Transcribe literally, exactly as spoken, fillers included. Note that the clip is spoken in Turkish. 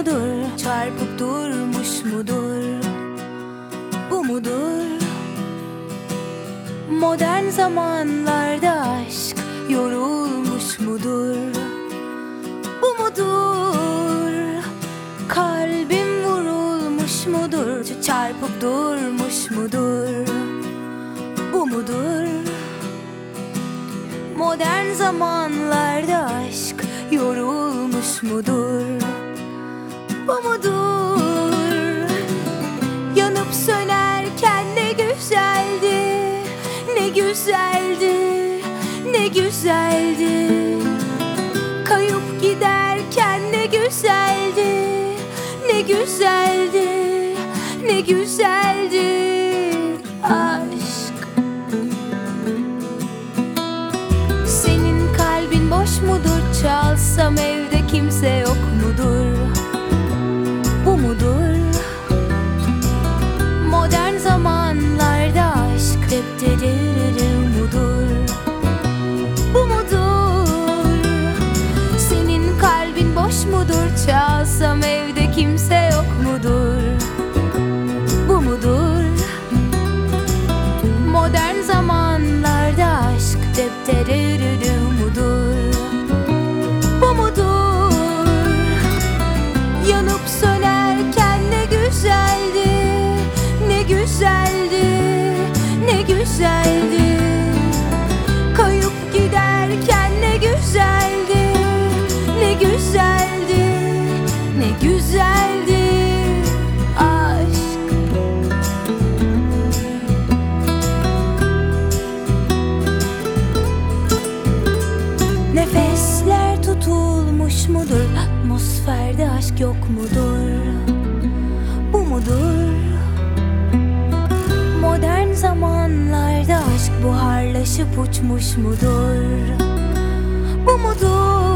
mudur? Çarpıp durmuş mudur? Bu mudur? Modern zamanlarda aşk yorulmuş mudur? Bu mudur? Kalbim vurulmuş mudur? Çarpıp durmuş mudur? Bu mudur? Modern zamanlarda aşk yorulmuş mudur? Bu mudur? Yanıp sönerken ne güzeldi, ne güzeldi, ne güzeldi. Kayıp giderken ne güzeldi, ne güzeldi, ne güzeldi aşk. Senin kalbin boş mudur? Çalsam evde kimse yok mudur? Bu mudur? Modern zamanlarda aşk depterir mudur? Bu mudur? Senin kalbin boş mudur? Çalsam evde kimse yok mudur? Bu mudur? Modern zamanlarda aşk depterir mudur? Bu mudur? Yanıp sönerken ne güzeldi, ne güzeldi, ne güzeldi. Kayıp giderken ne güzeldi, ne güzeldi, ne güzeldi aşk. Nefesler tutulmuş mudur? Atmosferde aşk yok mudur? Bu mudur? Modern zamanlarda aşk buharlaşıp uçmuş mudur? Bu mudur?